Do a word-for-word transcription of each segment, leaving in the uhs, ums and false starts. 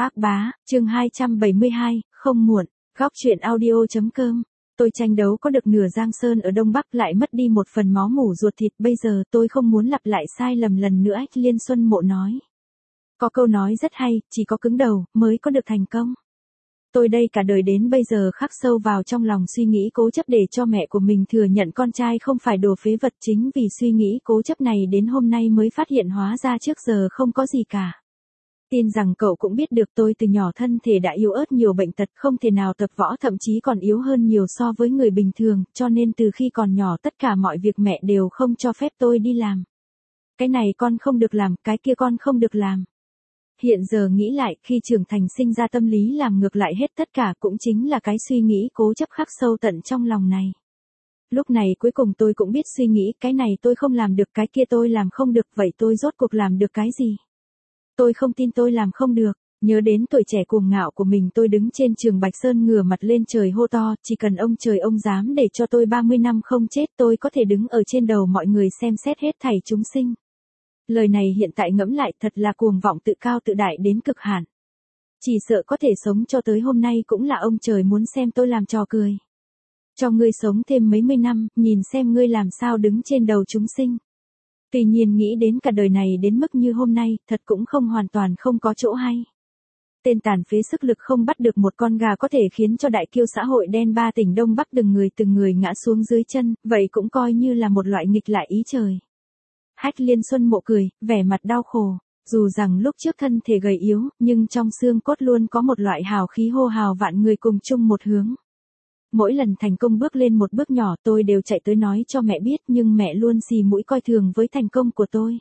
Ác bá, chương hai trăm bảy mươi hai, không muộn, góc truyện audio.com. Tôi tranh đấu có được nửa Giang Sơn ở Đông Bắc lại mất đi một phần máu mủ ruột thịt, bây giờ tôi không muốn lặp lại sai lầm lần nữa. Liên Xuân Mộ nói. Có câu nói rất hay, chỉ có cứng đầu mới có được thành công. Tôi đây cả đời đến bây giờ khắc sâu vào trong lòng suy nghĩ cố chấp để cho mẹ của mình thừa nhận con trai không phải đồ phế vật, chính vì suy nghĩ cố chấp này đến hôm nay mới phát hiện hóa ra trước giờ không có gì cả. Tin rằng cậu cũng biết được tôi từ nhỏ thân thể đã yếu ớt nhiều bệnh tật, không thể nào tập võ, thậm chí còn yếu hơn nhiều so với người bình thường, cho nên từ khi còn nhỏ tất cả mọi việc mẹ đều không cho phép tôi đi làm. Cái này con không được làm, cái kia con không được làm. Hiện giờ nghĩ lại, khi trưởng thành sinh ra tâm lý làm ngược lại hết tất cả, cũng chính là cái suy nghĩ cố chấp khắc sâu tận trong lòng này. Lúc này cuối cùng tôi cũng biết suy nghĩ, cái này tôi không làm được, cái kia tôi làm không được, vậy tôi rốt cuộc làm được cái gì? Tôi không tin tôi làm không được. Nhớ đến tuổi trẻ cuồng ngạo của mình, tôi đứng trên Trường Bạch Sơn ngửa mặt lên trời hô to, chỉ cần ông trời ông dám để cho tôi ba mươi năm không chết, tôi có thể đứng ở trên đầu mọi người xem xét hết thảy chúng sinh. Lời này hiện tại ngẫm lại thật là cuồng vọng tự cao tự đại đến cực hạn. Chỉ sợ có thể sống cho tới hôm nay cũng là ông trời muốn xem tôi làm trò cười. Cho ngươi sống thêm mấy mươi năm, nhìn xem ngươi làm sao đứng trên đầu chúng sinh. Tuy nhiên nghĩ đến cả đời này đến mức như hôm nay, thật cũng không hoàn toàn không có chỗ hay. Tên tàn phế sức lực không bắt được một con gà có thể khiến cho đại kiêu xã hội đen ba tỉnh Đông Bắc từng người từng người ngã xuống dưới chân, vậy cũng coi như là một loại nghịch lại ý trời. Hách Liên Xuân Mộ cười, vẻ mặt đau khổ, dù rằng lúc trước thân thể gầy yếu, nhưng trong xương cốt luôn có một loại hào khí hô hào vạn người cùng chung một hướng. Mỗi lần thành công bước lên một bước nhỏ tôi đều chạy tới nói cho mẹ biết, nhưng mẹ luôn xì mũi coi thường với thành công của tôi.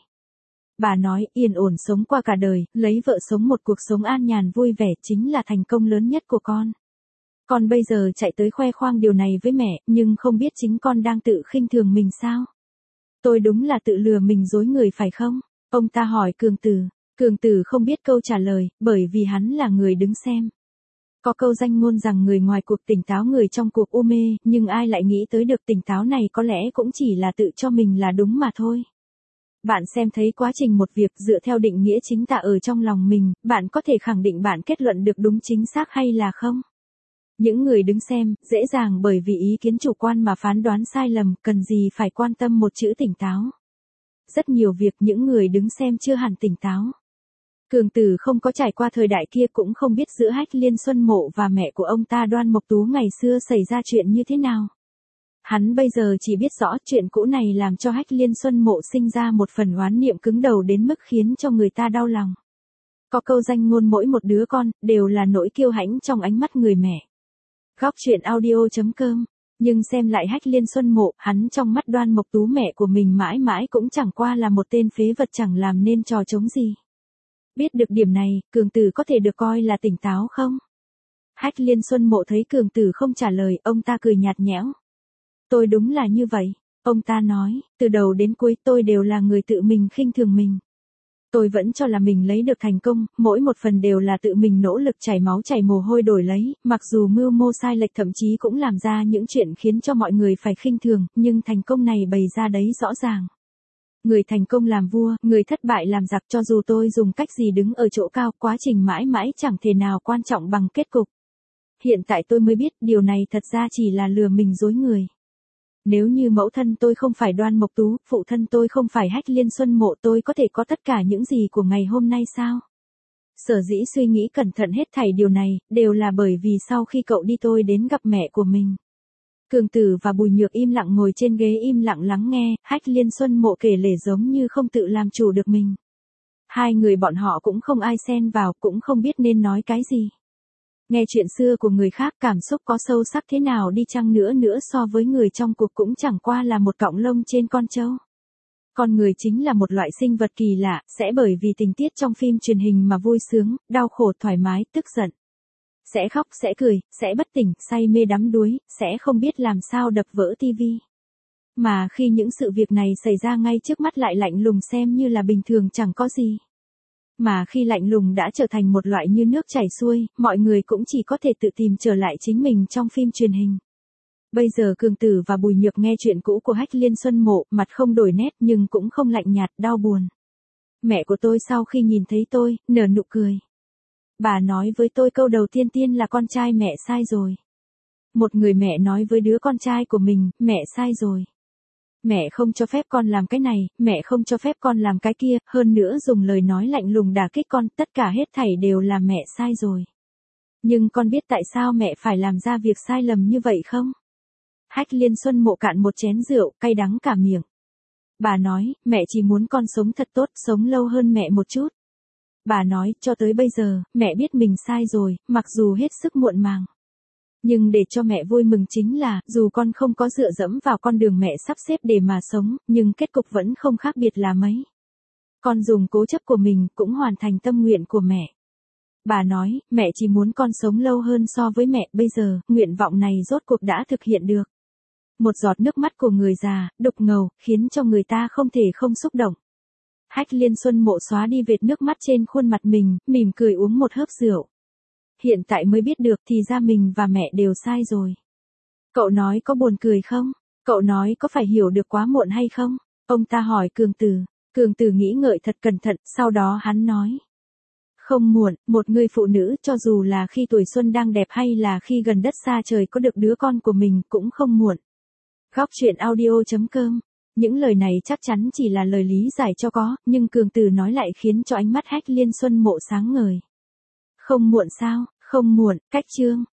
Bà nói yên ổn sống qua cả đời, lấy vợ sống một cuộc sống an nhàn vui vẻ chính là thành công lớn nhất của con. Con bây giờ chạy tới khoe khoang điều này với mẹ, nhưng không biết chính con đang tự khinh thường mình sao? Tôi đúng là tự lừa mình dối người phải không? Ông ta hỏi Cường Tử. Cường Tử không biết câu trả lời, bởi vì hắn là người đứng xem. Có câu danh ngôn rằng người ngoài cuộc tỉnh táo, người trong cuộc u mê, nhưng ai lại nghĩ tới được tỉnh táo này có lẽ cũng chỉ là tự cho mình là đúng mà thôi. Bạn xem thấy quá trình một việc dựa theo định nghĩa chính tả ở trong lòng mình, bạn có thể khẳng định bạn kết luận được đúng chính xác hay là không? Những người đứng xem, dễ dàng bởi vì ý kiến chủ quan mà phán đoán sai lầm, cần gì phải quan tâm một chữ tỉnh táo. Rất nhiều việc những người đứng xem chưa hẳn tỉnh táo. Cường Tử không có trải qua thời đại kia, cũng không biết giữa Hách Liên Xuân Mộ và mẹ của ông ta Đoan Mộc Tú ngày xưa xảy ra chuyện như thế nào. Hắn bây giờ chỉ biết rõ chuyện cũ này làm cho Hách Liên Xuân Mộ sinh ra một phần oán niệm cứng đầu đến mức khiến cho người ta đau lòng. Có câu danh ngôn mỗi một đứa con, đều là nỗi kiêu hãnh trong ánh mắt người mẹ. Góc truyện audio.com. Nhưng xem lại Hách Liên Xuân Mộ, hắn trong mắt Đoan Mộc Tú mẹ của mình mãi mãi cũng chẳng qua là một tên phế vật chẳng làm nên trò trống gì. Biết được điểm này, Cường Tử có thể được coi là tỉnh táo không? Hách Liên Xuân Mộ thấy Cường Tử không trả lời, ông ta cười nhạt nhẽo. Tôi đúng là như vậy, ông ta nói, từ đầu đến cuối tôi đều là người tự mình khinh thường mình. Tôi vẫn cho là mình lấy được thành công, mỗi một phần đều là tự mình nỗ lực chảy máu chảy mồ hôi đổi lấy, mặc dù mưu mô sai lệch thậm chí cũng làm ra những chuyện khiến cho mọi người phải khinh thường, nhưng thành công này bày ra đấy rõ ràng. Người thành công làm vua, người thất bại làm giặc, cho dù tôi dùng cách gì đứng ở chỗ cao, quá trình mãi mãi chẳng thể nào quan trọng bằng kết cục. Hiện tại tôi mới biết điều này thật ra chỉ là lừa mình dối người. Nếu như mẫu thân tôi không phải Đoan Mộc Tú, phụ thân tôi không phải Hách Liên Xuân Mộ, tôi có thể có tất cả những gì của ngày hôm nay sao? Sở dĩ suy nghĩ cẩn thận hết thảy điều này, đều là bởi vì sau khi cậu đi tôi đến gặp mẹ của mình. Cường Tử và Bùi Nhược im lặng ngồi trên ghế im lặng lắng nghe, Hách Liên Xuân Mộ kể lể giống như không tự làm chủ được mình. Hai người bọn họ cũng không ai xen vào, cũng không biết nên nói cái gì. Nghe chuyện xưa của người khác, cảm xúc có sâu sắc thế nào đi chăng nữa nữa so với người trong cuộc cũng chẳng qua là một cọng lông trên con trâu. Con người chính là một loại sinh vật kỳ lạ, sẽ bởi vì tình tiết trong phim truyền hình mà vui sướng, đau khổ, thoải mái, tức giận. Sẽ khóc, sẽ cười, sẽ bất tỉnh, say mê đắm đuối, sẽ không biết làm sao đập vỡ tivi. Mà khi những sự việc này xảy ra ngay trước mắt lại lạnh lùng xem như là bình thường chẳng có gì. Mà khi lạnh lùng đã trở thành một loại như nước chảy xuôi, mọi người cũng chỉ có thể tự tìm trở lại chính mình trong phim truyền hình. Bây giờ Cường Tử và Bùi Nhược nghe chuyện cũ của Hách Liên Xuân Mộ, mặt không đổi nét nhưng cũng không lạnh nhạt, đau buồn. Mẹ của tôi sau khi nhìn thấy tôi, nở nụ cười. Bà nói với tôi câu đầu tiên tiên là con trai mẹ sai rồi. Một người mẹ nói với đứa con trai của mình, mẹ sai rồi. Mẹ không cho phép con làm cái này, mẹ không cho phép con làm cái kia, hơn nữa dùng lời nói lạnh lùng đả kích con, tất cả hết thảy đều là mẹ sai rồi. Nhưng con biết tại sao mẹ phải làm ra việc sai lầm như vậy không? Hách Liên Xuân Mộ cạn một chén rượu, cay đắng cả miệng. Bà nói, mẹ chỉ muốn con sống thật tốt, sống lâu hơn mẹ một chút. Bà nói, cho tới bây giờ, mẹ biết mình sai rồi, mặc dù hết sức muộn màng. Nhưng để cho mẹ vui mừng chính là, dù con không có dựa dẫm vào con đường mẹ sắp xếp để mà sống, nhưng kết cục vẫn không khác biệt là mấy. Con dùng cố chấp của mình, cũng hoàn thành tâm nguyện của mẹ. Bà nói, mẹ chỉ muốn con sống lâu hơn so với mẹ, bây giờ, nguyện vọng này rốt cuộc đã thực hiện được. Một giọt nước mắt của người già, đục ngầu, khiến cho người ta không thể không xúc động. Hách Liên Xuân Mộ xóa đi vệt nước mắt trên khuôn mặt mình, mỉm cười uống một hớp rượu. Hiện tại mới biết được thì ra mình và mẹ đều sai rồi. Cậu nói có buồn cười không? Cậu nói có phải hiểu được quá muộn hay không? Ông ta hỏi Cường Tử. Cường Tử nghĩ ngợi thật cẩn thận, sau đó hắn nói. Không muộn, một người phụ nữ cho dù là khi tuổi xuân đang đẹp hay là khi gần đất xa trời có được đứa con của mình cũng không muộn. Góc truyện audio chấm com. Những lời này chắc chắn chỉ là lời lý giải cho có, nhưng Cường Tử nói lại khiến cho ánh mắt Hách Liên Xuân Mộ sáng ngời. Không muộn sao, không muộn, cách chương.